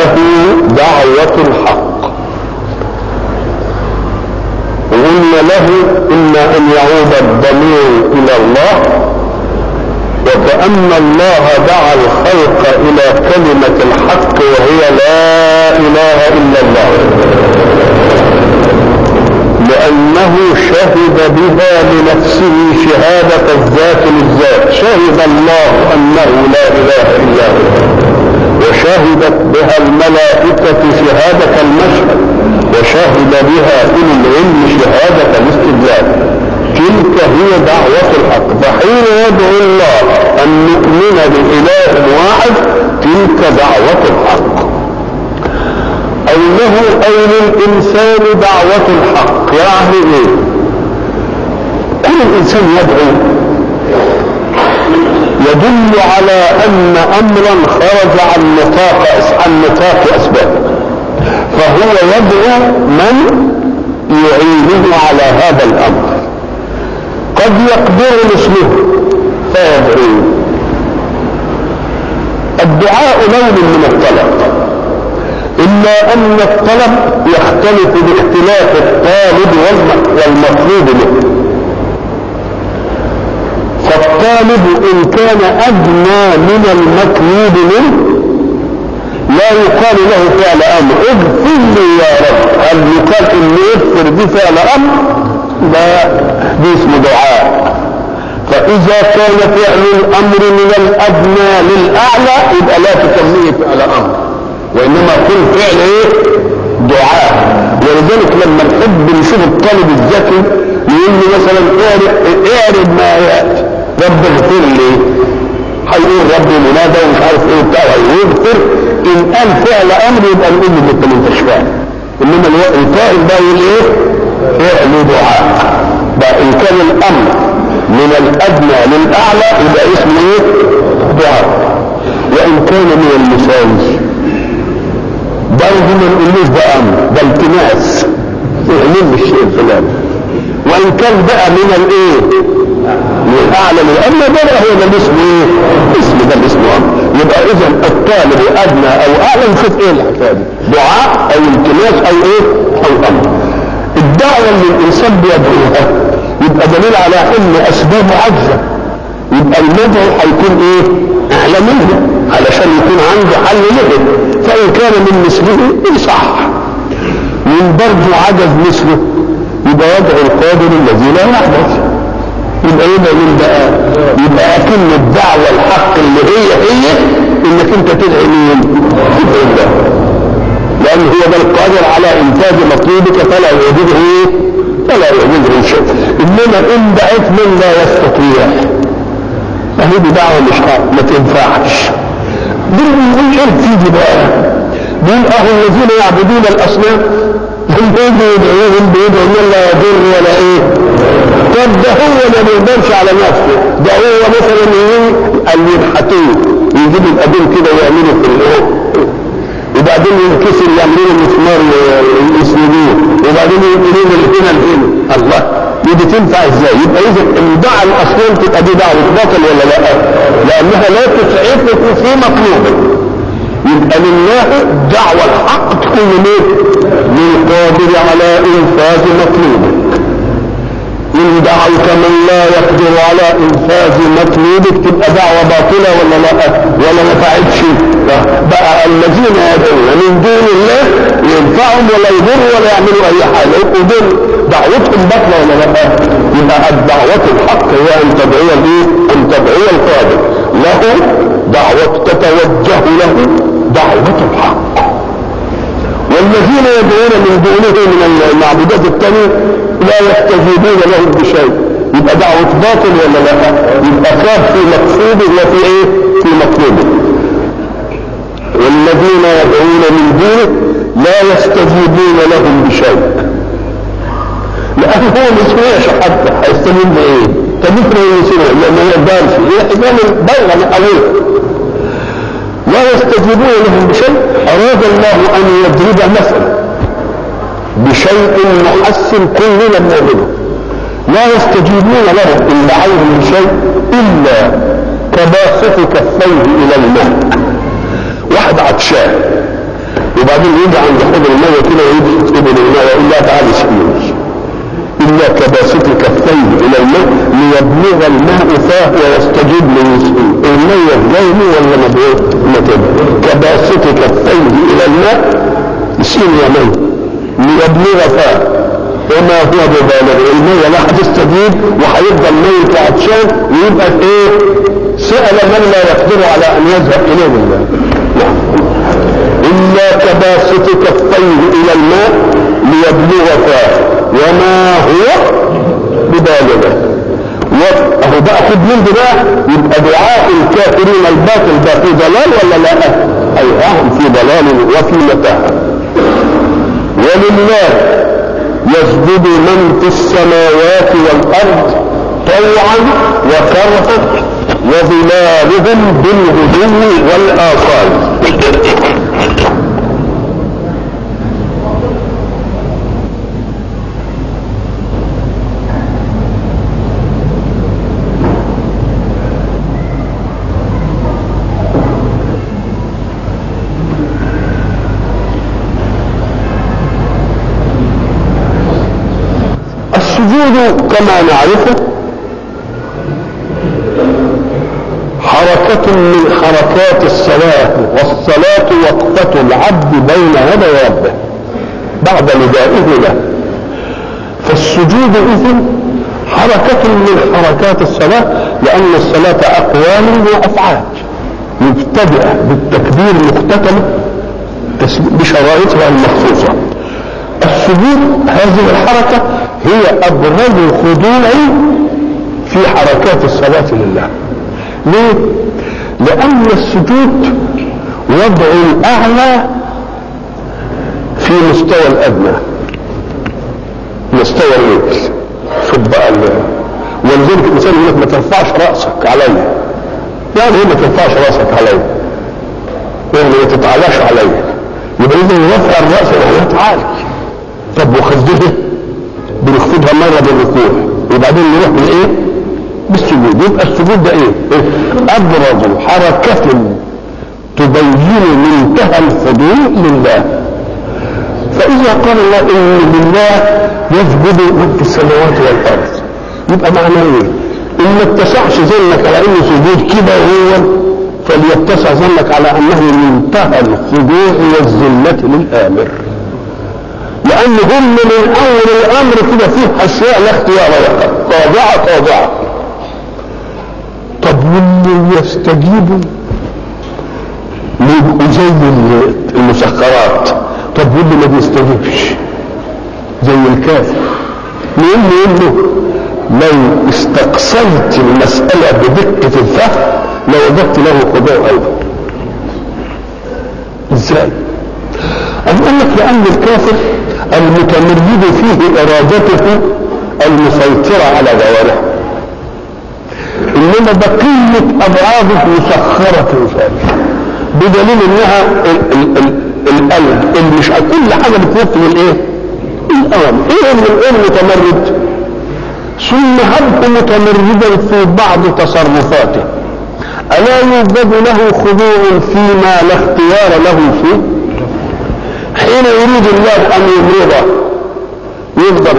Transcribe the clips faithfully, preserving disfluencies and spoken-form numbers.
له دعوة الحق. وقلنا له إما أن يعود الضمير إلى الله، وكأن الله دعا الخلق إلى كلمة الحق وهي لا إله إلا الله، لأنه شهد بها لنفسه شهادة الذات للذات. شهد الله أنه لا إله إلا هو، وشهدت بها الملائكة شهادة المشهد، وشهد بها أولو العلم شهادة الاستدلال. تلك هي دعوة الحق. فحين يدعو الله أن نؤمن بإله واحد تلك دعوة الحق. أو له أي للإنسان دعوة الحق. يعني إيه؟ كل الإنسان يدعو يدل على أن أمرا خرج عن نطاق عن نطاق أسبابه، فهو يدعو من يعينه على هذا الأمر. قد يقدر مثله فيدعو. الدعاء لون من الطلب، إلا أن الطلب يختلف باختلاف الطالب والمطلوب له. فالطالب إن كان أدنى من المطلوب منه لا يقال له فعل أمر اغفر لي يا رب. هل يقال إن يغفر دي فعل أمر؟ لا، دي اسمه دعاء. فإذا كان فعل الأمر من الأدنى للأعلى يبقى لا تسميه فعل أمر، وإنما كل فعل إيه؟ دعاء. ولذلك لما نحب نشوف الطالب الذكي يقول له مثلا اعرض ما يأتي رب اغفر لي، هيقول ربي منادى ومش عارف ايه بتاع يغفر. ان قال فعل امر يبقى نقول له انت ما انتش فاهم. انما الفاعل ده يقول ايه؟ فعل دعاء. بقى ان كان الامر من الادنى للاعلى يبقى اسمه ايه؟ دعاء. وان كان من المثال برضه ما نقولوش ده امر، ده التماس اعمل الشيء الفلاني. وان كان بقى من الايه؟ من الاعلى للادنى ده هو ده اسمه ايه؟ اسم ده اللي اسمه امر. يبقى اذا الطالب ادنى او اعلى نشوف ايه الحكايه دي؟ دعاء او التماس او ايه؟ او امر. الدعوه اللي الانسان بيدعوها يبقى دليل على ان اسبابه عجزه، يبقى المدعو هيكون ايه؟ اعلى منه علشان يكون عنده حل له. فان كان من مثله يصح، من برضه عجز مثله يبقى يدعو القادر الذي لا يحدث. يبقى يبقى من بقى يبقى اكن الدعوه الحق اللي هي هي انك انت تدعي مين؟ تدعي الله، لان هو ده القادر على انتاج مطلوبك فلا يعجزه ايه؟ فلا يعجزه شيء. انما ان دعيت من لا يستطيع فهي دعوه مش ما تنفعش. دول بيقول ايه تيجي بقى؟ دول اهل الذين يعبدون الاصنام هم بيجوا يدعوهم بيدعوا من لا يضر ولا ايه؟ طب ده هو ما بيقدرش على نفسه، ده هو مثلا ايه؟ اللي ينحتوه يجيبوا القديم كده ويعملوا في الايه؟ وبعدين ينكسر يعملوا مسمار يسندوه، وبعدين ينقلون الهنا الهنا. الله، دي تنفع ازاي؟ يبقى اذا الدعاء الاصنام تبقى دي دعوه باطل ولا لا؟ لانها لا تسعفك في مطلوبك. يبقى لله دعوة الحق تكون ليه؟ للقادر على انفاذ مطلوبك. ان دعوت من لا يقدر على انفاذ مطلوبك تبقى دعوة باطلة ولا لا؟ ولا نفعتش؟ بقى الذين يدعون من دون الله ينفعهم ولا يضروا ولا يعملوا اي حاجة، يبقوا دول دعوتهم باطلة ولا لا؟ يبقى الدعوة الحق هي ان تدعو الايه؟ ان تدعو القادر له دعوة تتوجه له دعوة الحق. والذين يدعون من دونه من المعبودات التانية لا يستجيبون لهم بشيء، يبقى دعوة باطل ولا لا؟ يبقى خاب في مقصوده وفي ايه؟ في مطلوبه. والذين يدعون من دونه لا يستجيبون لهم بشيء، لأنه هو ما يسمعش حتى هيستجيب بايه؟ تذكر يسمع لما يقدرش يحزن بلغ من أوله. لا يستجيبون لهم بشيء. أراد الله أن يضرب مثلا بشيء محسن كلنا بنعمله. لا يستجيبون له إن دعوهم بشيء إلا كباسط كفيه إلى الماء. واحد عطشان وبعدين يجي عند حوض الميه كده ويجي ابن الماء يقول لا تعالى اسقيني الا كباسط كفيه الى الماء ليبلغ الماء فاه ويستجيب ليسقيه. الميه جايبه ولا ما تبقى كباسط كفيه الى الماء اسقيني يا ميه ليبلغ فاه وما هو ببالغ. الميه لا هتستجيب وهيفضل ميت وعطشان ويبقى ايه؟ سأل من لا يقدر على ان يذهب اليه بالله. إلا كباسط كفيه إلى الماء ليبلغ فاه وما هو ببالغه. وأهو بقى خد من ده بقى يبقى دعاء الكافرين الباطل ده في ضلال ولا لا؟ أي هم في ضلال وفي متاهة. ولله يسجد من في السماوات والأرض طوعا وكرها وظلالهم بالغدو والآصال. السجود كما نعرفه حركة من حركات الصلاة، والصلاة وقفة العبد بين يدي ربه بعد ندائه له. فالسجود إذن حركة من حركات الصلاة، لأن الصلاة أقوال وأفعال مبتدئة بالتكبير مختتمة بشرائطها المخصوصة. السجود هذه الحركة هي أبرز خضوع في حركات الصلاة لله. ليه؟ لأن السجود وضع الأعلى في مستوى الأدنى، مستوى الرجل. شوف بقى ولذلك الإنسان يقول لك ما ترفعش رأسك عليا، يعني ايه ما ترفعش رأسك عليا؟ يعني ما تتعلاش عليا. يبقى إذا رفع الرأس يعني تعالي. طب وخفضها بنخفضها مرة بالركوع وبعدين نروح بالإيه؟ بالسجود. يبقى السجود ده ايه؟ ابرز حركة تبين منتهى الخضوع لله. فاذا قال الله ان لله يسجد من في السماوات والارض، يبقى معناه ايه؟ ان ما اتسعش ظنك على انه سجود كده وهو، فليتسع ظنك على انه منتهى الخضوع والذلة للامر. لان هم من اول الامر كده فيه اشياء لا اختيار لها، خاضعة خاضعة. طب واللي يستجيبوا زي المسخرات، طب واللي ما بيستجيبش زي الكافر، لانه انه لو استقصيت المسألة بدقة الفهم لوجدت له خضوع ايضا. ازاي؟ قال لك لان الكافر المتمرد فيه ارادته المسيطرة على جوارحه، انما بقية اضعافه مسخرة فيه، بدليل انها القلب اللي مش كل حاجة بتوفي الايه؟ الاوامر. ايه من ايه المتمرد؟ ثم هب متمردا في بعض تصرفاته، الا يوجد له خضوع فيما لا اختيار له فيه؟ حين يريد الله ان يمرضه يقدر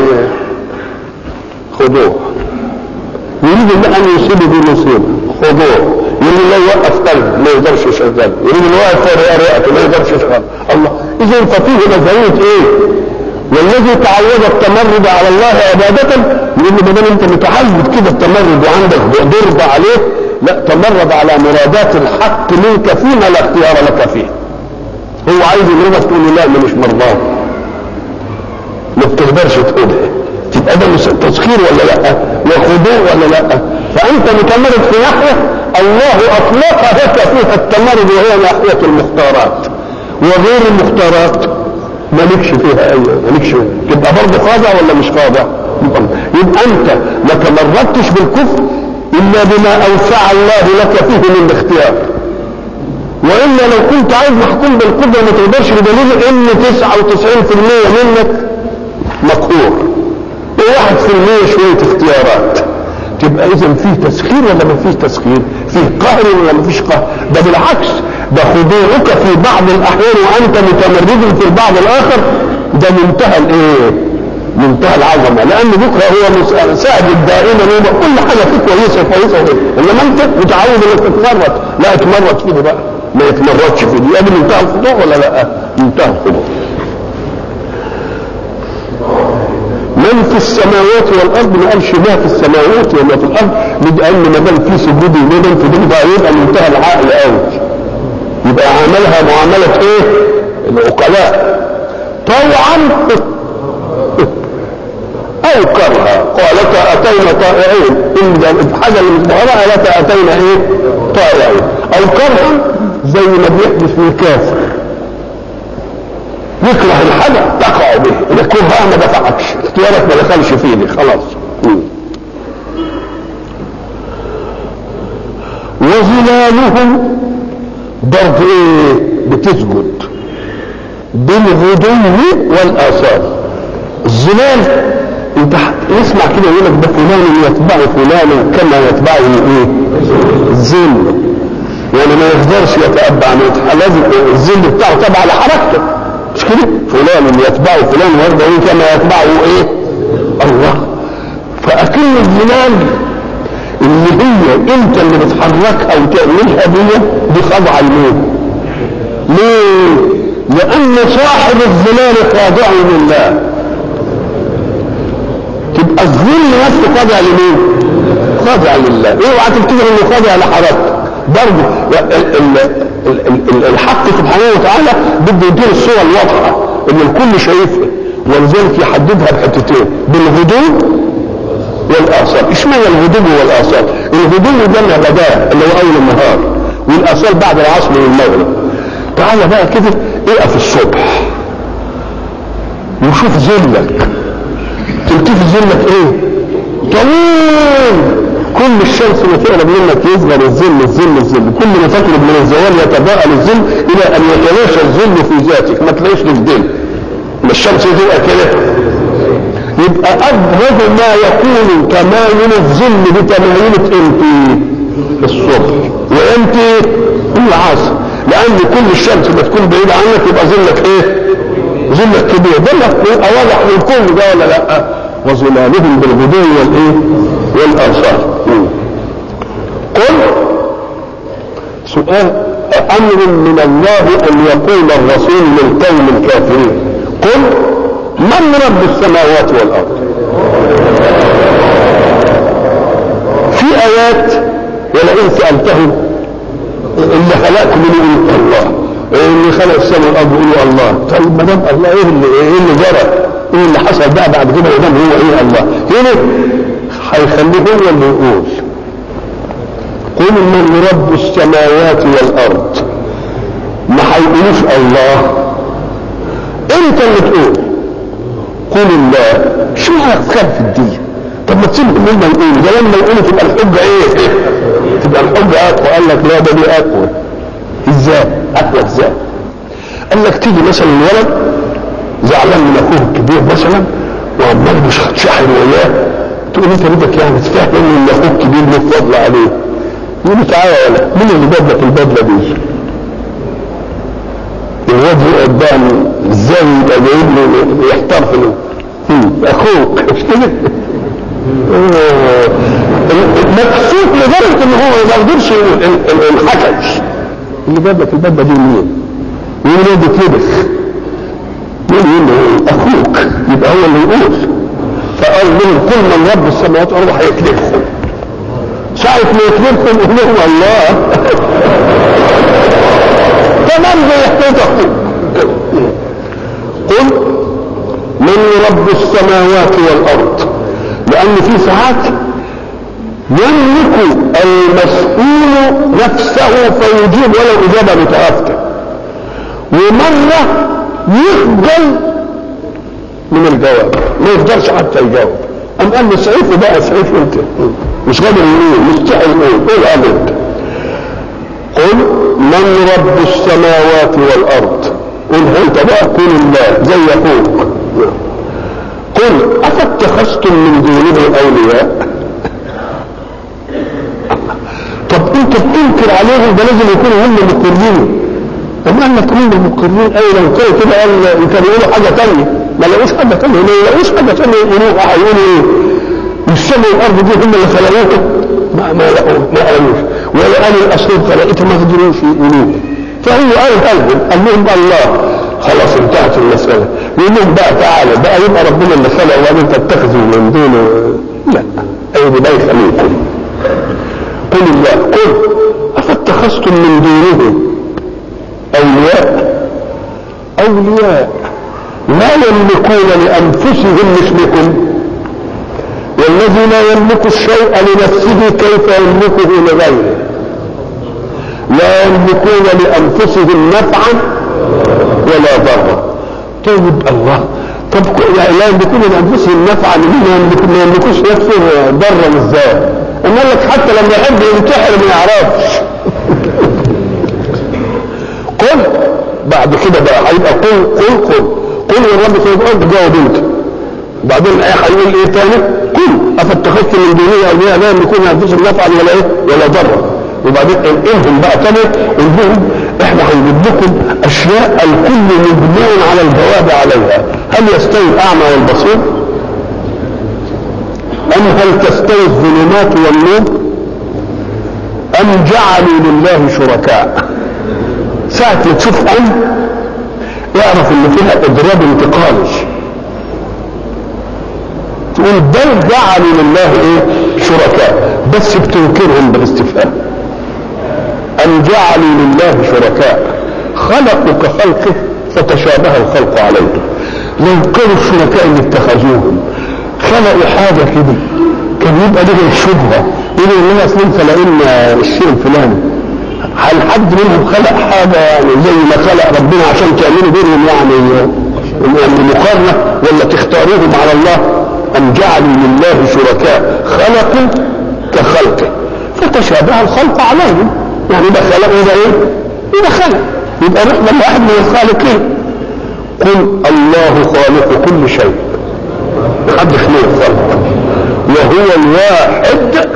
خضوع، يريد الله ان يصيبه بمصيبه خضوع، يريد الله يوقف قلب ما يقدرش يشغل، يريد الله يوقف رئته ما يقدرش يشغل. الله اذا ففيه نظريه ايه؟ والذي تعود التمرد على الله عباده يقول له ما دام انت متعود كده التمرد وعندك ضرب عليه، لا تمرد على مرادات الحق منك فيما لا اختيار لك فيه. هو عايز يضربك تقول له لا انا مش مرضاه، ما بتقدرش تقولها، تبقى ده تسخير ولا لا؟ وخضوع ولا لا؟ فانت متمرد في ناحيه الله اطلق لك فيها التمرد وهي ناحيه المختارات، وغير المختارات مالكش فيها اي مالكش فيها. تبقى برضه خاضع ولا مش خاضع؟ يبقى انت ما تمردتش بالكفر الا بما اوسع الله لك فيه من الاختيار، والا لو كنت عايز محكوم بالقدره ما تقدرش، بدليل ان تسعة وتسعين بالمية منك مقهور وواحد في المية شويه اختيارات. تبقى اذا فيه تسخير ولا ما فيش تسخير؟ فيه قهر ولا ما فيش قهر؟ ده بالعكس ده خضوعك في بعض الاحيان وانت متمرد في البعض الاخر، ده منتهى الايه؟ منتهى العظمه، لان بكره هو ساعد دائما كل حاجه فيه كويسه كويسه وكده، انما انت متعود انك تتمرد، لا اتمرد فيه بقى، ما يتمردش فيه، دي منتهى الخضوع ولا لا؟ منتهى الخضوع. من في السماوات والارض، ما قالش ما في السماوات ولا في الارض، لان ما دام في سجود وما في دين بقى يبقى منتهى العقل قوي، يبقى عملها معامله ايه؟ العقلاء طوعا او كرها، قالتا اتينا طائعين، ان الحاجه اللي مظهره قالتا اتينا ايه؟ طائعين، او كرها زي ما بيحدث للكافر يكره الحاجه تقع به، يكرهها ما دفعكش، اختيارك ما دخلش فيه دي خلاص. وظلالهم برضه ايه؟ بتسجد بالغدو والاصال. الظلال انت اسمع كده يقول لك ده فلان يتبع فلان كما يتبعه ايه؟ الظل، يعني ما يقدرش يتأبع، لازم الظل بتاعه تبع لحركته، مش كده؟ فلان يتبعه فلان ويرضى كما يتبعه ايه؟ الله. فأكن الظلال اللي هي انت اللي بتحركها وتعملها دي دي خاضعه لمين؟ ليه؟ لأن صاحب الظلال خاضع لله، تبقى الظل نفسه خاضع لمين؟ خاضع لله. اوعى تفتكر انه خاضع لحركته، برضه الحق سبحانه وتعالى بده يدير الصوره الواضحه اللي الكل شايفها، ولذلك يحددها بحتتين: بالغدو والاصال. اشمعنى الغدو والاصال؟ الغدو ده الغداء اللي هو اول النهار، والاصال بعد العصر والمغرب. تعالى بقى كده اقف الصبح وشوف ظلك، تلتف ظلك ايه؟ طويل، كل الشمس اللي تقرب منك يصغر الظل الظل الظل، كل ما تقرب من الزوال يتضاءل الظل الى ان يتلاشى الظل في ذاتك، ما تلاقيش له ظل، ما الشمس تبقى كده. يبقى ابرز ما يكون تمايل الظل بتمايلة امتى؟ الصبح، وامتى؟ العصر، لان كل الشمس ما تكون بعيدة عنك يبقى ظلك ايه؟ ظلك كبير، ظلك يبقى واضح للكل ده ولا لا؟ وظلالهم بالغدو والايه؟ والاصال. قل سؤال امر من الله ان يقول الرسول للقوم الكافرين: قل من رب السماوات والارض؟ في ايات ولئن سالتهم اللي خلقكم يقولوا الله، اللي خلق السماء والارض يقولوا الله. طيب ما دام الله ايه اللي ايه اللي جرى؟ ايه اللي حصل بقى بعد كده ما دام هو ايه الله؟ هنا هيخليه هو اللي يقول: قل من رب السماوات والارض. ما هيقولوش الله، انت اللي تقول قل الله. شو هتخاف في الدين؟ طب ما تسيبهم لما يقولوا، ده لما يقولوا تبقى الحجه ايه؟ تبقى الحجه اقوى. قال لك لا، ده دي اقوى. ازاي؟ اقوى ازاي؟ قال لك تيجي مثلا الولد زعلان من اخوه الكبير مثلا وعمال مش هتشحن وياه، تقول انت بدك يعني تفهم ان اخوه الكبير له فضل عليه. يقول له تعالى يا ولد، مين اللي جاب لك البدله دي؟ الواد يقعد بقى ازاي يبقى جايب له يحتار في له اخوك، مش كده؟ مكسوف لدرجه ان هو ما يقدرش الحكش اللي جاب لك البدله دي مين؟ يقول له بتلبس، يقول له اخوك، يبقى هو اللي يقول. فقال لهم كل من رب السماوات والارض هيكلفهم. ساعة ما يكلفهم يقول لهم الله تمام بيحتاجه. قل من رب السماوات والارض، لان في ساعات يملك المسؤول نفسه فيجيب ولو اجابه متهافته، ومره يخجل من الجواب ما يقدرش حتى يجاوب. ام قال له سعيف بقى سعيف انت مش قادر يقول، مستحيل يقول، قول امنت. قل من رب السماوات والارض. قل انت بقى قل الله زي اخوك. قل افاتخذتم من دونه اولياء. طب انت انت بتنكر عليهم، ده لازم يكونوا هم مقرين. طب قال لك هم مقرين، اي لو كانوا كده قال انت بيقولوا حاجه ثانيه، ما لقوش حاجه ثانيه، ما لقوش حاجه ثانيه يقولوها، هيقولوا ايه؟ السماء والارض دي هم اللي خلقوها؟ ما ما لقوش ما قالوش، ولا قالوا الاصل خلقتها ما قدروش يقولوها. فهو قال قالهم قال لهم الله خلاص انتهت المساله. يقول لهم بقى تعالى بقى يبقى ربنا اللي خلق وبعدين تتخذوا من دونه؟ لا، اي ده يخليكم. قل الله قل افاتخذتم من دونه اولياء اولياء لا يملكون لانفسهم مثلكم، والذي لا يملك الشيء لنفسه كيف يملكه لغيره؟ لا يملكون لانفسهم نفعا ولا ضرا. طيب الله، طب يعني لا يملكون لانفسهم نفعا، ما يملكوش نفسه ضرا ازاي؟ اما قال لك حتى لما يحب ينتحر ما يعرفش. قل بعد كده بقى هيبقى قل قل قل قل يا رب سيقول جاوب انت. بعدين الايه هيقول ايه تاني؟ قل افاتخذتم من دونه اولياء لا يملكون لانفسهم نفعا ولا ايه ولا ضرا. وبعدين انهم بقى تاني انهم احنا هنجيب لكم اشياء الكل مبني على الجواب عليها. هل يستوي الاعمى والبصير؟ ام هل تستوي الظلمات والنور؟ ام جعلوا لله شركاء؟ ساعة ما تشوف ام اعرف ان فيها اضراب انتقالي، تقول بل جعلوا لله ايه شركاء، بس بتنكرهم بالاستفهام. أم جعلوا لله شركاء خلقوا كخلقه فتشابه الخلق عليهم. لو كانوا الشركاء اللي اتخذوهم خلقوا حاجة كده كان يبقى لهم شبهة، يقولوا لنا اصلا خلقنا الشيء الفلاني. هل حد منهم خلق حاجة يعني زي ما خلق ربنا عشان تعملوا بينهم يعني يعني مقارنة ولا تختاروهم على الله؟ أم جعلوا لله شركاء خلقوا كخلقه فتشابه الخلق عليهم. يعني ده خلق وده ايه؟ وده خلق، يبقى نحن واحد من الخالقين. قل الله خالق كل شيء، محدش له خلق، وهو الواحد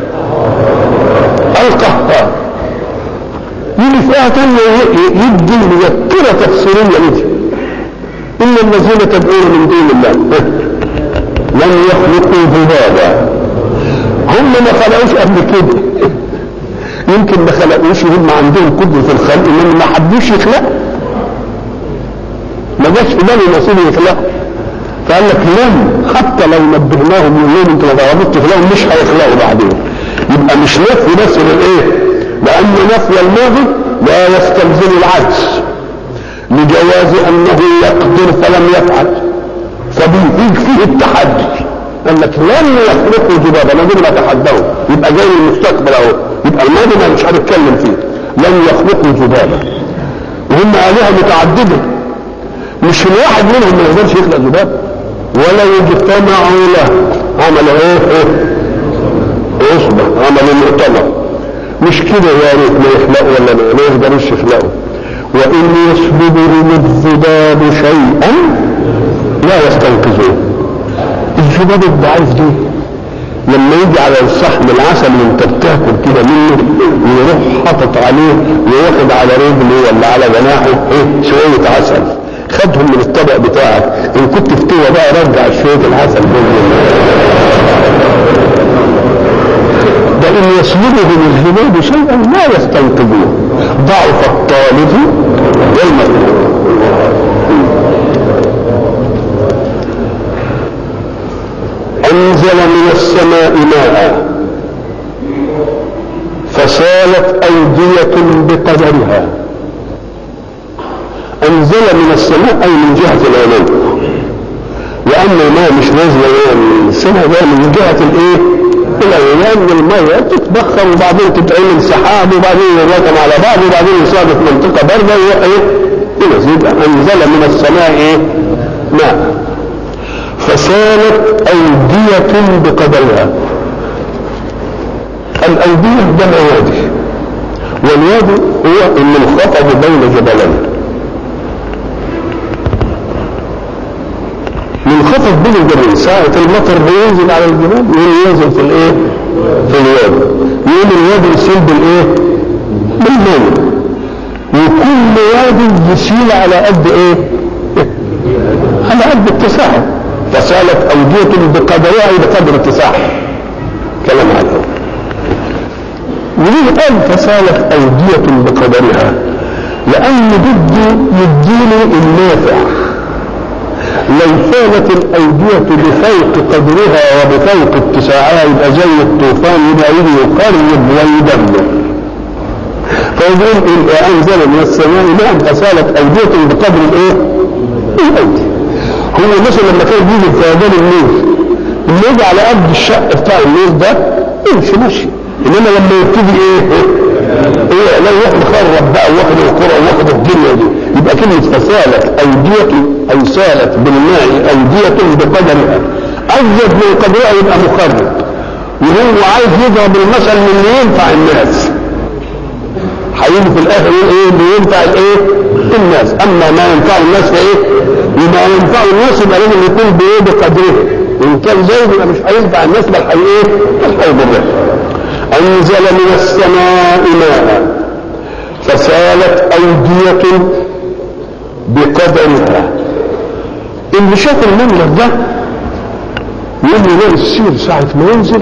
القهار. يجي في آية تانية يدي مذكرة تفسيرية لدي إن الذين تدعون من دون الله لن يخلقوا ذبابا. هم ما خلقوش قبل كده، يمكن ما خلقوش، هم عندهم قدرة في الخلق انما ما حدوش يخلق، ما جاش في بالي نصيب يخلق. فقال لك لن، حتى لو نبهناهم من يوم انتوا ما تعرفوش تخلقوا مش هيخلقوا بعدين. يبقى مش نفي بس للايه؟ لان نفي الماضي لا يستلزم العجز لجواز انه يقدر فلم يفعل، فبيجي فيه التحدي. قال لك لن يخلقوا ذبابا، انا دول ما تحدوا، يبقى جاي المستقبل اهو، يبقى الماضي ما مش هنتكلم فيه. لن يخلقوا ذبابا، وهم آلهة متعددة، مش الواحد منهم ما يقدرش يخلق ذباب. ولو اجتمعوا له عمل ايه؟ اصبح عمل مؤتمر، مش كده يا ريت ما يخلقوا ولا ما يقدروش يخلقوا. وان يسلبهم الذباب شيئا لا يستنقذوه. الذباب الضعيف دي لما يجي على الصحن العسل وانت بتاكل كده منه ويروح حاطط عليه وياخد على رجله ولا على جناحه ايه شويه عسل، خدهم من الطبق بتاعك، ان كنت فتوه بقى رجع شويه العسل منه. ده ان يسلبهم الذباب شيئا لا يستنقذوه، ضعف الطالب والمطلوب. أنزل من السماء ماء فسالت أودية بقدرها. أنزل من السماء أي من جهة العلو، لأن الماء مش نازل من السماء، ده من جهة الإيه؟ العلو، لأن الماء تتبخر وبعدين تتعمل سحاب وبعدين يركم على بعض وبعدين يصادف منطقة باردة ويروح إيه؟ ينزل. أنزل من السماء إيه؟ ماء فسالت أودية بقدرها. الأودية ده الوادي، والوادي هو المنخفض بين جبلين، منخفض بين الجبلين. ساعة المطر بينزل على الجبال ينزل في الايه؟ في الوادي، يقوم الوادي يسيل بالايه؟ المية، وكل وادي يسيل على قد ايه؟ على قد اتساعه، فسالت أودية بقدرها بقدر اتساعها. كلام على وليه قال فسالت أودية بقدرها؟ لأن بده يديني النافع. لو سالت الأودية بفوق قدرها وبفوق اتساعها يبقى زي الطوفان، يبقى يجي يقرب ويدمر. فيقول أنزل من السماء ماء فسالت أودية بقدر الايه؟ الأودية. هو مثلا لما كان بيجي الفيضان النيل، النيل على قد الشق بتاع النيل ده يمشي ماشي، انما لما يبتدي ايه؟ ايه لو واحد خرب بقى واخد القرى واخد الدنيا دي، يبقى كلمه فسالت اوديه اي سالت بالماء اوديه بقدرها، ازيد من قدرها يبقى مخرب، وهو عايز يضرب المثل من اللي ينفع الناس. هيجي في الاخر يقول ايه اللي ينفع الايه؟ الناس. اما ما ينفع الناس فايه؟ يبقى ينفع الناس يبقى لازم يكون بايه؟ بقدره. ان كان زي يبقى مش هينفع الناس بل هي ايه؟ بل هيضرها. أنزل من السماء ماء فسالت أودية بقدرها. اللي شاف المنظر ده يقول لي لا السير ساعة ما ينزل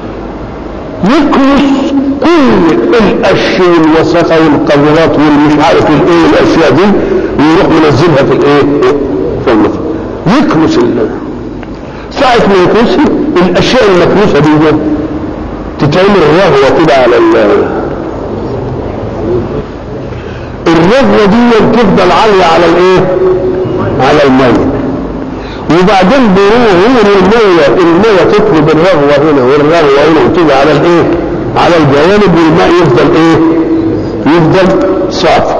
يكنس كل القش والوسخة والقذرات والمش عارف الايه الاشياء دي ويروح منزلها في الايه؟ في المطر. يكنس الله ساعة ما يكنس الاشياء المكنوسة دي جدا تتعمل رغوة كده على الرغوة دي تفضل عالية على الايه؟ على المية، وبعدين بيروح المية المية تطلب الرغوة هنا والرغوة هنا وتيجي على الايه؟ على الجوانب والماء يفضل ايه؟ يفضل صافي.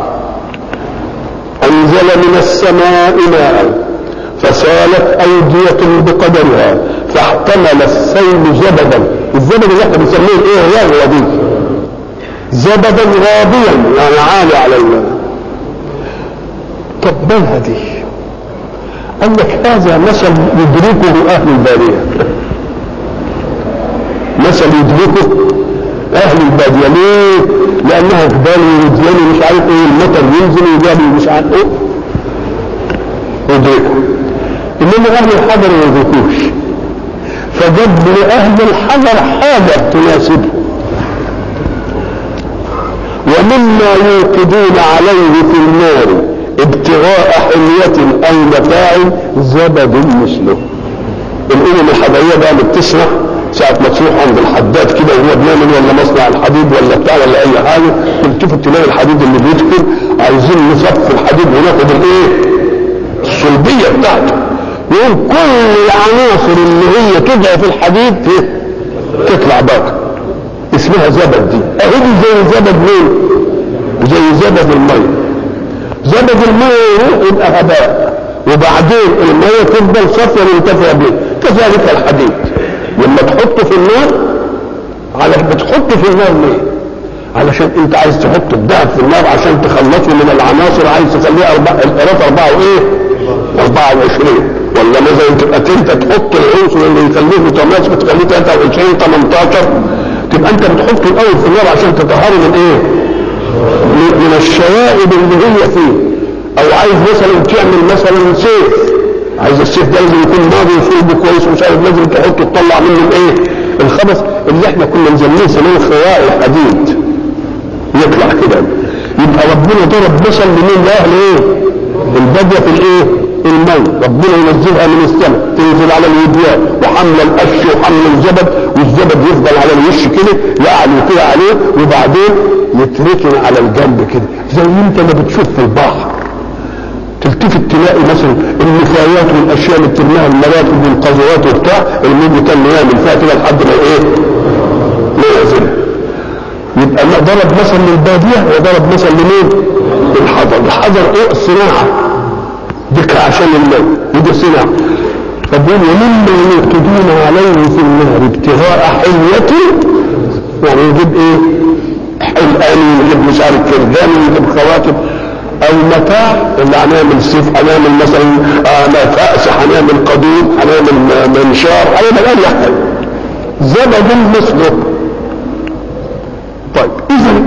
انزل من السماء ماء فسالت أودية بقدرها فاحتمل السيل زبدا. الزبد اللي احنا بنسميه ايه؟ الرغوة دي زبدا غابيا يعني عالي على الماء. طب مالها دي؟ قال لك هذا مثل يدركه اهل الباديه. مثل يدركه اهل الباديه ليه؟ لانها جبال وديان مش عارف ايه المطر ينزل وجابي مش عارف ايه يدركه، انما اهل الحضر ما يدركوش. فجد لاهل الحضر حاجه تناسبه. ومما يوقدون عليه في النار ابتغاء حلية أو متاع زبد مثله. الأمم الحضرية بقى بتسرح ساعة ما تروح عند الحداد كده وهو بيعمل ولا مصنع الحديد ولا بتاع ولا أي حاجة، تلتفت تلاقي الحديد اللي بيدخل عايزين نصف الحديد وناخد الإيه؟ الصلبية بتاعته. يقول كل العناصر اللي هي تضعف الحديد تطلع بره. اسمها زبد دي. أهي دي زي زبد مين؟ زي زبد المية. زبد المية يبقى هباء، وبعدين المية تفضل صفرا ينتفع به. كذلك الحديد لما تحطه في النار، على بتحطه في النار ليه؟ علشان انت عايز تحط الذهب في النار عشان تخلصه من العناصر، عايز تخليه أربعة القراط أربعة وإيه؟ أربعة وعشرين، ولا مثلا تبقى انت تحط العنصر اللي يخليه متماسك تخليه ثلاثة وعشرين ثمانية عشر، تبقى انت بتحطه الأول في النار عشان تطهره من إيه؟ من الشوائب اللي هي فيه. او عايز مثلا تعمل مثلا سيف، عايز السيف ده لازم يكون ماضي وصلبه كويس ومش عارف لازم تحطه تطلع منه الايه؟ الخبث اللي احنا كنا نسميه زمان خواء الحديد يطلع كده. يبقى ربنا ضرب مثل لمين؟ لاهل ايه؟ الباديه في الايه؟ الماء. ربنا ينزلها من السماء تنزل على الوديان وحمل القش وحمل الزبد، والزبد يفضل على الوش كده يعلو كده عليه، وبعدين يتركن على الجنب كده زي انت ما بتشوف في البحر. تلتفت تلاقي مثلا النفايات والاشياء اللي بترميها المراكب والقذورات وبتاع، الموج كان يعمل فيها كده لحد ما ايه؟ ما ينزل. يبقى ضرب مثل للباديه وضرب مثل لمين؟ الحضر. الحضر ايه؟ الصناعه ديك عشان الماء ودي صناعه. فبيقول ومما يوقدون عليه في النار ابتغاء حلية، يعني يجيب ايه؟ حلقان، يجيب مش عارف كردان، يجيب خواتم او متاع اللي هنعمل سيف، هنعمل مثلا آه فأس، هنعمل قديم، هنعمل منشار، هنعمل اي حاجه زبد مثله. طيب اذا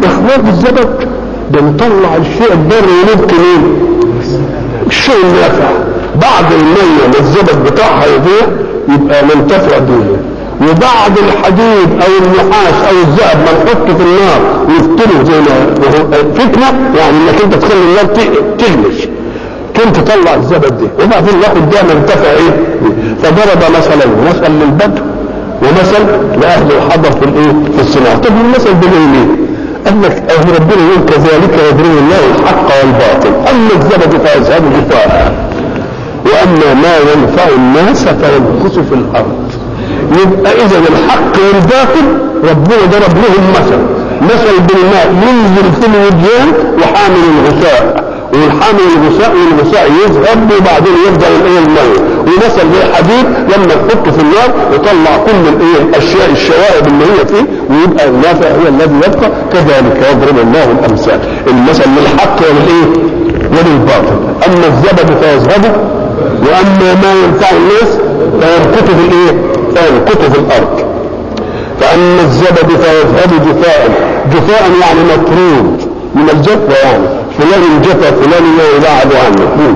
اخراج الزبد ده نطلع الشيء الضار ونبكي مين؟ الشيء النافع. بعد المية ما الزبد بتاعها يضيع يبقى ننتفع بيه، وبعد الحديد او النحاس او الذهب ما نحطه في النار ويفتله زي ما فتنه، يعني انك انت تخلي النار تهمش كنت تطلع الزبد دي، وبعدين ناخد ده ننتفع ايه؟ فضرب مثلا مثل للبدو ومثل لاهل الحضر في الايه؟ في الصناعه. طب المثل ده ليه؟ قال لك اهل ربنا يقول كذلك يضرب الله الحق والباطل، اما الزبد فيذهب جفاء واما ما ينفع الناس فيمكث في الارض. يبقى اذا الحق والباطل ربنا ضرب لهم مثل، مثل بالماء ينزل في الوديان وحامل الغثاء، والحامل الغثاء والغثاء يذهب وبعدين يفضل الايه الماء، ومثل بالحديد لما تحطه في النار يطلع كل الايه الاشياء الشوائب اللي هي فيه ويبقى النافع هو الذي يبقى. كذلك يضرب الله الامثال، المثل للحق وللايه وللباطل. اما الزبد فيذهب واما ما ينفع الناس فيمكث في الايه فيمكث في الارض. فاما الزبد فيذهب جفاء، جفاء يعني مطرود من الجفا، يعني فلان جفا فلان لا يبعد عنه.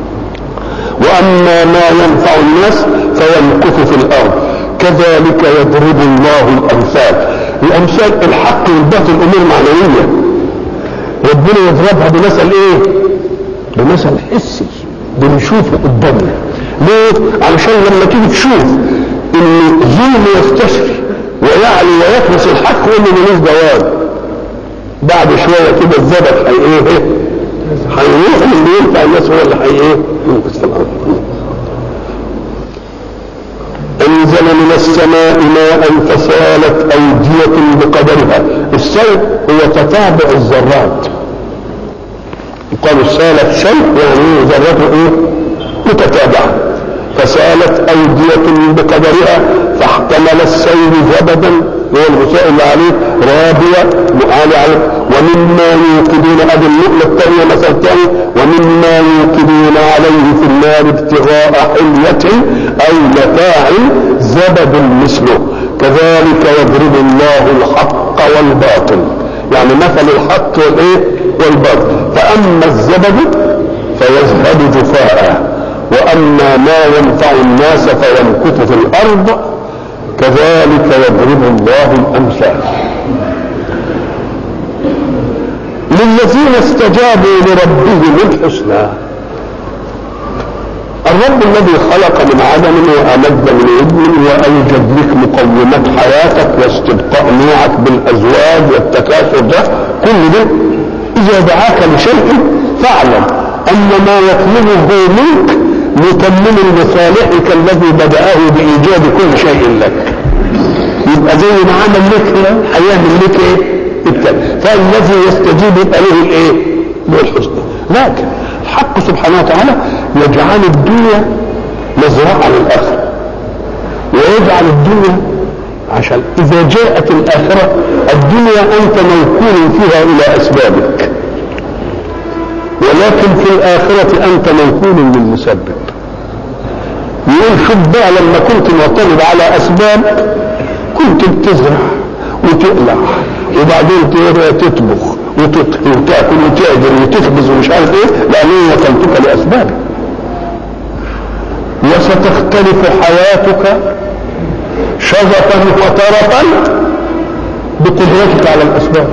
واما ما ينفع الناس فيمكث في الارض. كذلك يضرب الله الامثال. الامثال الحق والباطل امور معنويه، ربنا يضربها بمثل ايه؟ بمثل حسي بنشوفه قدامنا. ليه؟ علشان لما تيجي تشوف ان ظلم يستشري ويعلي ويكنس الحق وانه ملوش جواب، بعد شويه كده الزبد هي ايه؟ هيروح اللي ينفع الناس هو اللي هي ايه؟ ينقص في الارض. انزل من السماء ماء فسالت اودية بقدرها. السيل هو تتابع الذرات، يقال سالت شيء يعني ذرته ايه؟ متتابعه. فسالت اودية بقدرها فاحتمل السيل زبدا هو الغثاء اللي عليه رابية مؤالة عليه. ومما يوقدون ادي النقلة الثانية مثل ثاني، ومما يوقدون عليه في النار ابتغاء حلية او متاع زبد مثله. كذلك يضرب الله الحق والباطل، يعني مثل الحق والايه والباطل. فاما الزبد فيذهب جفاء واما ما ينفع الناس فيمكث في الارض. كذلك يضرب الله الامثال. للذين استجابوا لربهم الحسنى. الرب الذي خلق من عدم وامد من عدم واوجد لك مقومات حياتك واستبقاء نوعك بالازواج والتكاثر، ده كل ده اذا دعاك لشيء فاعلم ان ما يطلبه منك متمم لصالحك الذي بدأه بإيجاد كل شيء لك. يبقى زي ما عمل لك هيعمل لك ايه؟ التاني. فالذي يستجيب يبقى له الايه؟ له الحسنى. لكن الحق سبحانه وتعالى يجعل الدنيا مزرعة للآخرة، ويجعل الدنيا عشان إذا جاءت الآخرة الدنيا أنت موكول فيها إلى أسبابك، ولكن في الآخرة أنت موكول للمسبب. يقول شوف بقى لما كنت معتمد على أسباب كنت بتزرع وتقلع وبعدين تطبخ وتطهي وتأكل وتعدل وتخبز ومش عارف ايه، لأنه وكلتك لأسباب. وستختلف حياتك شغفا وطرفا بقدرتك على الأسباب.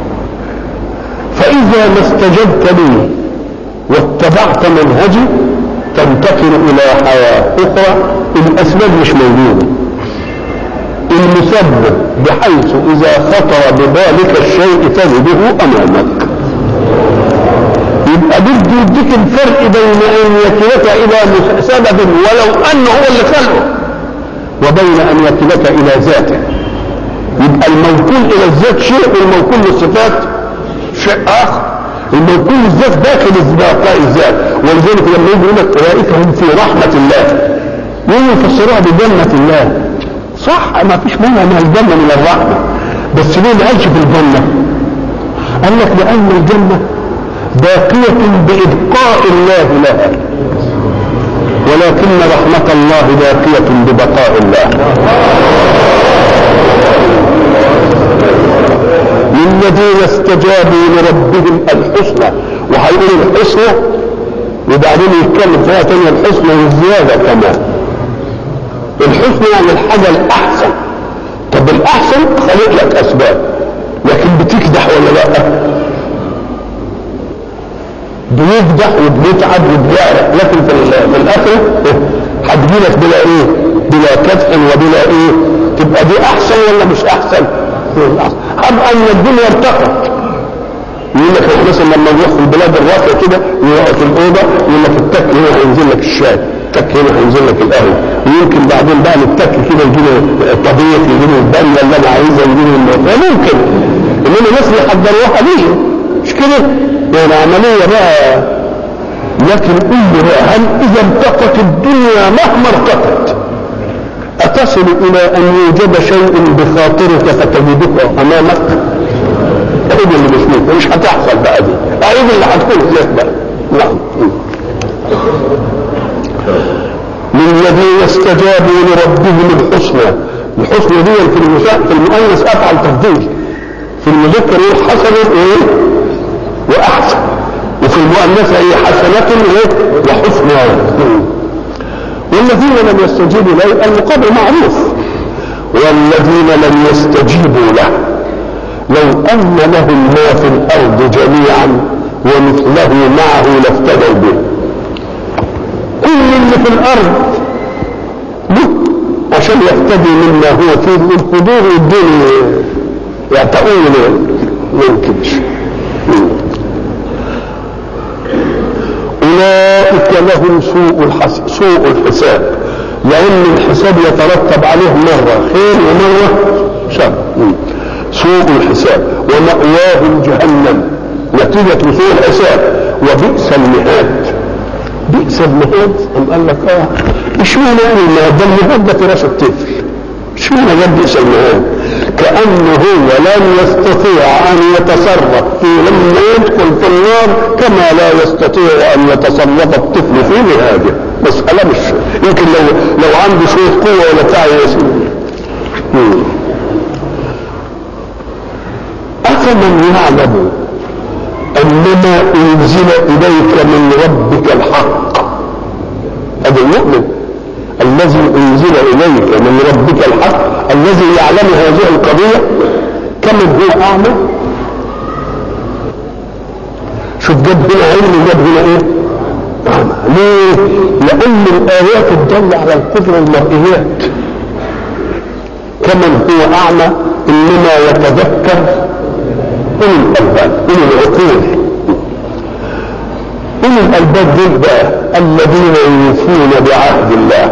فإذا ما استجبت لي واتبعت منهجي تنتقل إلى حياة أخرى الأسباب مش موجودة، المسبب بحيث إذا خطر ببالك الشيء تجده أمامك. يبقى بده يديك الفرق بين أن يكلك إلى سبب ولو أنه هو اللي خلقه وبين أن يكلك إلى ذاته. يبقى الموكول إلى الذات شيء والموكول للصفات شيء آخر. الموكول للذات داخل بقاء الذات، ولذلك لما يقول لك أولئك هم في رحمة الله يفسروها بجنة الله. صح، ما فيش مانع من الجنة من الرحمة، بس ليه ما قالش في الجنة؟ قال لك لأن الجنة باقية بإبقاء الله لها، ولكن رحمة الله باقية ببقاء الله. للذين استجابوا لربهم الحسنى، وهيقول الحسنى وبعدين يتكلم فيها تانية الحسنى والزيادة كمان. الحسنى يعني الحاجة الأحسن. طب الأحسن خلق لك أسباب، لكن بتكدح ولا لا؟ بيكدح وبيتعب وبيعرق، لكن في الآخرة هتجيلك بلا إيه؟ بلا كدح وبلا إيه؟ تبقى دي أحسن ولا مش أحسن؟ أبقى أن الدنيا ارتقت. يقول لك مثلا لما نروح في البلاد الراقية كده ويقعد في الأوضة يقول لك التك هنا هينزل لك الشاي، التك هنا هينزل لك القهوة، ويمكن بعدين بقى التك كده يجيله الطبيخ، يجيله البامية اللي أنا عايزها، يجيله الموضوع ممكن. إنما الناس يحضروها ليه؟ مش كده؟ يعني عملية بقى. لكن قل لي بقى، هل إذا ارتقت الدنيا مهما ارتقت أتصل إلى أن يوجد شيء بخاطرك فتجده أمامك؟ أعيد اللي مش ممكن، مش هتحصل بقى دي، أعيد اللي هتكون هناك بقى. نعم. للذين استجابوا لربهم الحسنى. الحسنى دي في في المؤنث أفعل تفضيل، في المذكر يقول حسن إيه وأحسن، وفي المؤنث هي حسنة إيه وحسنى. والذين لم يستجيبوا له المقابل معروف، والذين لم يستجيبوا له لو أن لهم ما في الأرض جميعا ومثله معه لافتدوا به. كل اللي في الأرض له عشان يفتدي مما هو فيه الخضور والدين يعتقون يمكنش. أولئك لهم سوء الحساب سوء الحساب، لأن الحساب يترتب عليه مرة خير ومرة شر. سوء الحساب ومأواهم جهنم نتيجة سوء الحساب وبئس المهاد. بئس المهاد أم قال لك اه اشمعنى المهاد؟ ده المهاد ده فراش الطفل، اشمعنى جاب بئس المهاد؟ كأنه هو لن يستطيع أن يتصرف في لما يدخل في النار كما لا يستطيع أن يتصرف الطفل في مهاده. مسألة مش يمكن لو لو عنده شوية قوة ولا تعي يسير. أفمن يعلم أنما أنزل إليك من ربك الحق، هذا المؤمن الذي أنزل إليك من ربك الحق الذي يعلم هذه القضية كمن هو أعمى. شوف جاب هنا علم وجاب هنا إيه؟ أعمى. ليه؟ لأن الآيات تدل على القدرة المرئيات. كمن هو أعمى إنما يتذكر أولي الألباب، أولي العقول. أولي الألباب دول بقى الذين يوفون بعهد الله.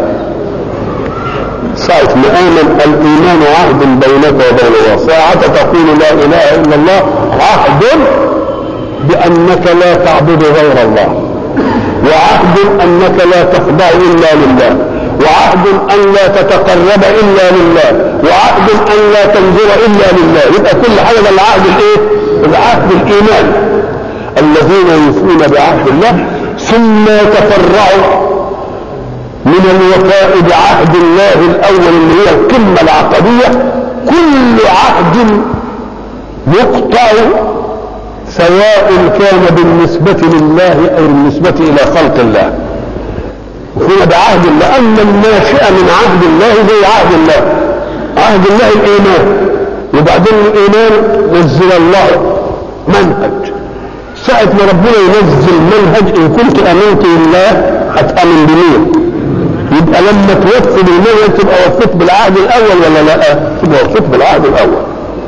ساعة ما آمن الإيمان عهد بينك وبين الله، ساعة تقول لا إله إلا الله عهد بأنك لا تعبد غير الله، وعهد أنك لا تخضع إلا لله، وعهد أن لا تتقرب إلا لله، وعهد أن لا تنظر إلا لله. يبقى كل حاجة ده العهد الإيه؟ العهد الإيمان. الذين يوفون بعهد الله ثم يتفرعوا من الوفاء بعهد الله الأول اللي هي القمة العقدية. كل عهد يقطع سواء كان بالنسبة لله أو بالنسبة إلى خلق الله. هنا بعهد الله، أن الناشئ من عهد الله زي عهد الله. عهد الله الإيمان، وبعدين الإيمان نزل الله منهج. ساعة ما ربنا ينزل منهج إن كنت أمنت بالله هتأمن بمين؟ يبقى لما توفي بالمنهج تبقى وفيت بالعهد الأول ولا لا؟ تبقى وفيت بالعهد الأول.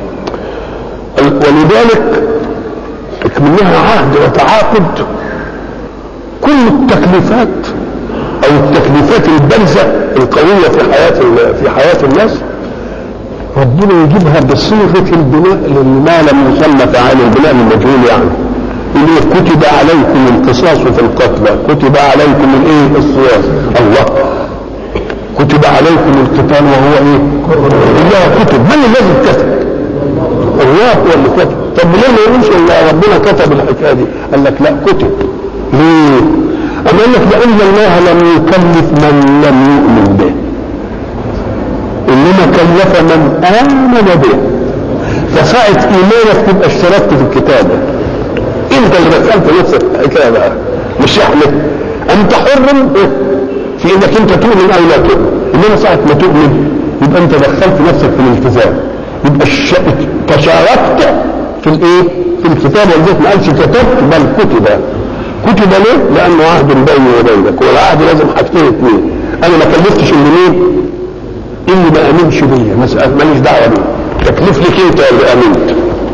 ولذلك منها عهد وتعاقد. كل التكليفات او التكليفات البارزه القويه في حياه في حياه الناس ربنا يجيبها بصيغه البناء لما لم يسمى فعال البناء المجهول. يعني يقول كتب عليكم القصاص في القتلى، كتب عليكم الايه الصيام، الله كتب عليكم القتال وهو ايه؟ الله كتب. من الذي كتب؟ الله هو اللي كتب. طب ليه ما يقولش ان ربنا كتب الحكايه دي؟ قال لك لا كتب. ليه؟ أما قال لك لأن الله لم يكلف من لم يؤمن به، إنما كلف من آمن به. ده ساعة ايمانك تبقى اشتركت في الكتابة، انت اللي دخلت نفسك الحكاية بقى مش احنا. انت حر في انك انت تؤمن او لا تؤمن، انما ساعة ما تؤمن يبقى انت دخلت نفسك في الالتزام، يبقى تشاركت في الايه؟ في الكتابة. ولذلك ما قالش كتبت بل كتب. كتب ليه؟ لانه عهد بيني وبينك، والعهد لازم حاجتين اثنين، انا ما كلفتش اللي مين؟ اللي ما امنش بيا، ماليش دعوه بيه، تكليف لك انت اللي امنت.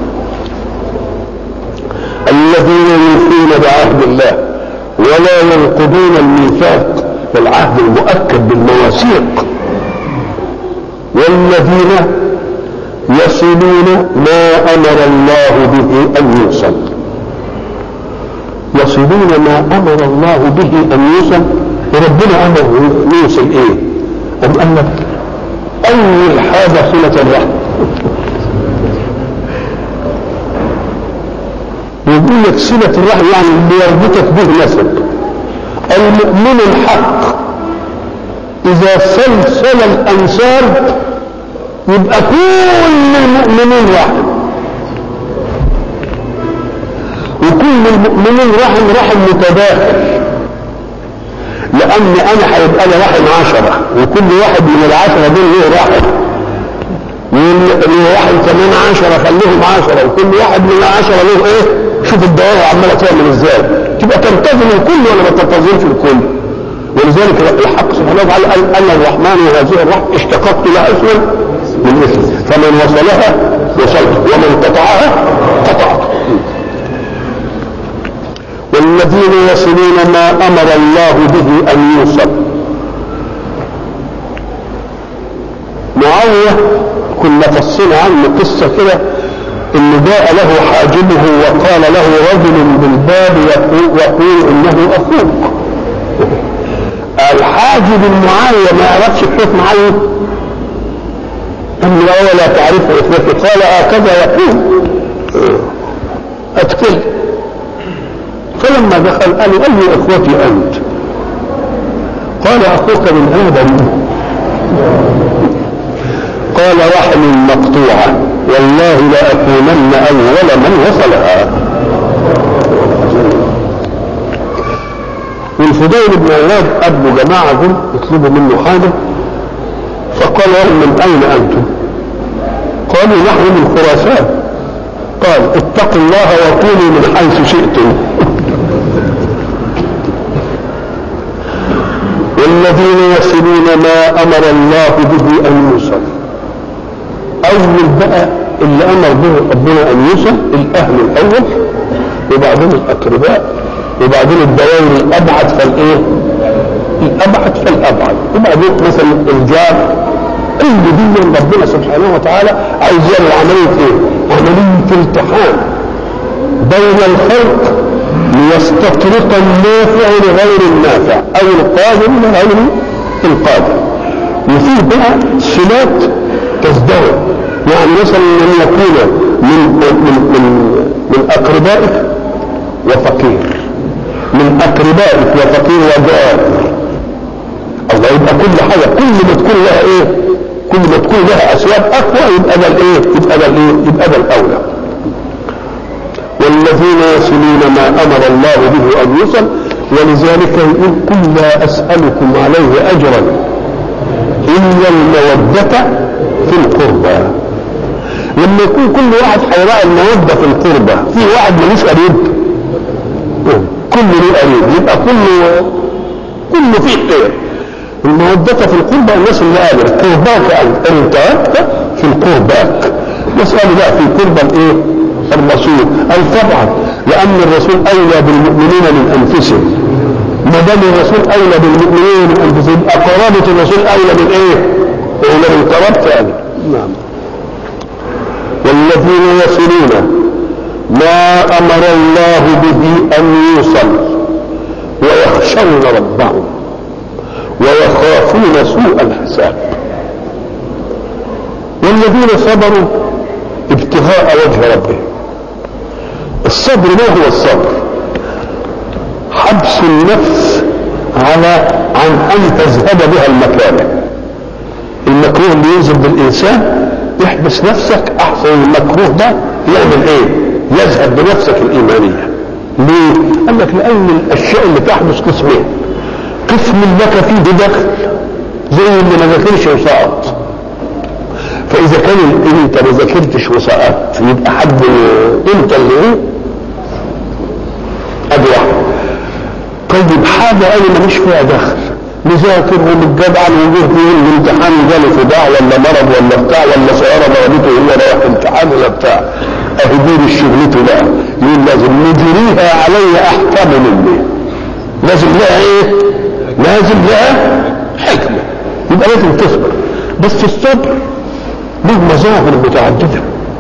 الذين يوفون بعهد الله ولا ينقضون الميثاق، والعهد المؤكد بالمواثيق. والذين يصلون ما امر الله به ان يوصل. يصلون ما امر الله به ان يوصل، وربنا امر يوصل ايه؟ أم قال لك اول حاجه صله الرحم. يقول لك صله الرحم يعني اللي يربطك به نسب. المؤمن الحق اذا سلسل الانساب يبقى كل المؤمنين رحم، وكل المؤمنين رحم رحم متداخل، لان انا هيبقى لي رحم عشرة، وكل واحد من العشرة دول له رحم، وواحد كمان عشرة خليهم عشرة، وكل واحد من العشرة له ايه؟ شوف الدوائر عماله تعمل ازاي، تبقى تلتزم الكل ولا ما تلتزمش الكل. ولذلك الحق سبحانه وتعالى قال ان الرحمن وهذه الرحمه اشتققت لها اسما من اسم، فمن وصلها وصلت ومن قطعها قطعت. والذين يصلون ما امر الله به ان يوصل. معاويه كنا فصلنا عنه قصه كده، ان جاء له حاجبه وقال له رجل بالباب يقول انه اخوك. الحاجب المعاويه ما يعرفش كيف معاويه، أم لا تعرف إخوتي؟ قال هكذا يقول أتكلم. فلما دخل قال أي إخوتي أنت؟ قال أخوك من آدم. قال رحم مقطوعة والله لأكونن أول من وصلها. والفضيل بن عياض أبو جماعة دول يطلبوا منه حاجة، فقال من أين أنتم؟ قالوا نحن من خراسان. قال اتقوا الله وكونوا من حيث شئتم. والذين يصلون ما أمر الله به أن يوصل. أول بقى اللي أمر به ربنا أن يوصل الأهل الأول، وبعدين الأقرباء، وبعدين الدوائر الأبعد فالإيه؟ الأبعد فالأبعد، وبعدين مثلا الجار. كل دي ربنا سبحانه وتعالى عايز يعمل عملية ايه؟ عملية التحام بين الخلق ليستطرق النافع لغير النافع او القادر لغير القادر. وفيه بقى صلات تزدوج، يعني مثلا ان يكون من من من من اقربائك وفقير، من اقربائك وفقير وجار. الله يبقى كل حاجه كل ما تكون لها ايه؟ كل ما تكون لها اسباب اقوى يبقى ده الايه؟ يبقى ده الايه؟ يبقى ده الاولى. والذين يصلون ما امر الله به ان يوصل. ولذلك يقول قل لا اسالكم عليه اجرا الا الموده في القربى. لما يكون كل واحد هيراعي الموده في القربى، في واحد ملوش قريب، كل له قريب، يبقى كله كله فيه خير. المودة في القربى الناس اللي قادر قرباك انت انت في القرباك. مسألة بقى في قربى الايه؟ الرسول. قال طبعا لان الرسول اولى بالمؤمنين من انفسهم. ما دام الرسول اولى بالمؤمنين من انفسهم قرابة الرسول اولى من ايه؟ اولى من قرابته يعني. نعم. والذين يصلون ما امر الله به ان يوصل ويخشون ربهم ويخافون سوء الحساب. والذين صبروا ابتغاء وجه ربهم. الصبر ما هو الصبر؟ حبس النفس على عن ان تذهب بها المكاره. المكروه اللي ينزل بالانسان احبس نفسك احسن. المكروه ده يعمل ايه؟ يذهب بنفسك الايمانيه. ليه؟ قال لك لان الاشياء اللي تحدث قسمين، قسم لك فيه دخل زي اللي ما ذاكرش وسقط، فاذا كان انت ما ذاكرتش وسقطت يبقى حد انت اللي ايه؟ ادي واحد. طيب حاجه انا ماليش فيها دخل، مذاكر ومتجدعن وجهت يوم الامتحان جاله صداع ولا مرض ولا بتاع ولا سياره ضربته وهو رايح امتحان ولا بتاع، اهي دي شغلته بقى. يقول لازم نجريها علي احكام مني، لازم لها ايه؟ لازم لها حكمه، يبقى لازم تصبر. بس الصبر له مظاهر متعدده.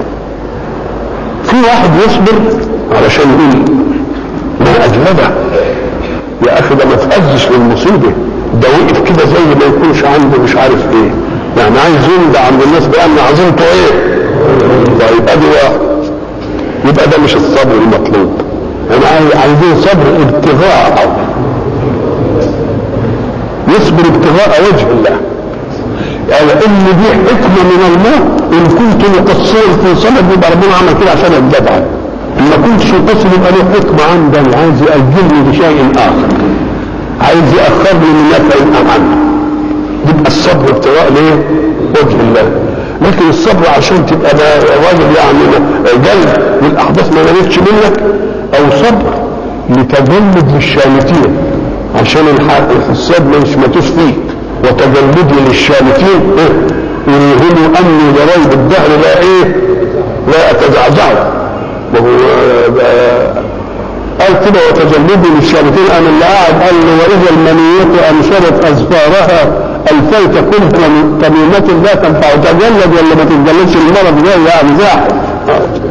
في واحد يصبر علشان يقول ما اجلده يا اخي، ده ما تأذش للمصيبه، ده وقف كده زي ما يكونش عنده مش عارف ايه، يعني عايز يمدى عند الناس بان عظمته ايه. طيب ادي واحد، يبقى ده مش الصبر المطلوب. انا عايزين صبر ابتغاء، يصبر ابتغاء وجه الله. يعني ان دي حكمه من الله، ان كنت مقصرا في صبر يبقى ربنا عمل كده عشان اتجدع، ما كنتش مقصر يبقى له حكمه عندي، عايز يأجلني لشيء اخر، عايز يأخرني من نفع عنه. يبقى الصبر ابتغاء ليه؟ وجه الله. لكن الصبر عشان تبقى ده راجل يعني جلد والاحداث ما نالتش منك، او صبر لتجلد للشامتين عشان الحساد ما يشمتوش فيك، وتجلدي للشامتين ايه؟ يريهم اني لريب الدهر لا ايه؟ لا اتزعزع. وهو قال كده وتجلدي للشامتين. انا اللي قاعد قال له واذا المنية انشرت اظفارها الفيت كل تميمة لا تنفع. تجلد ولا ما تتجلدش؟ المرض جاي يعني زاحف.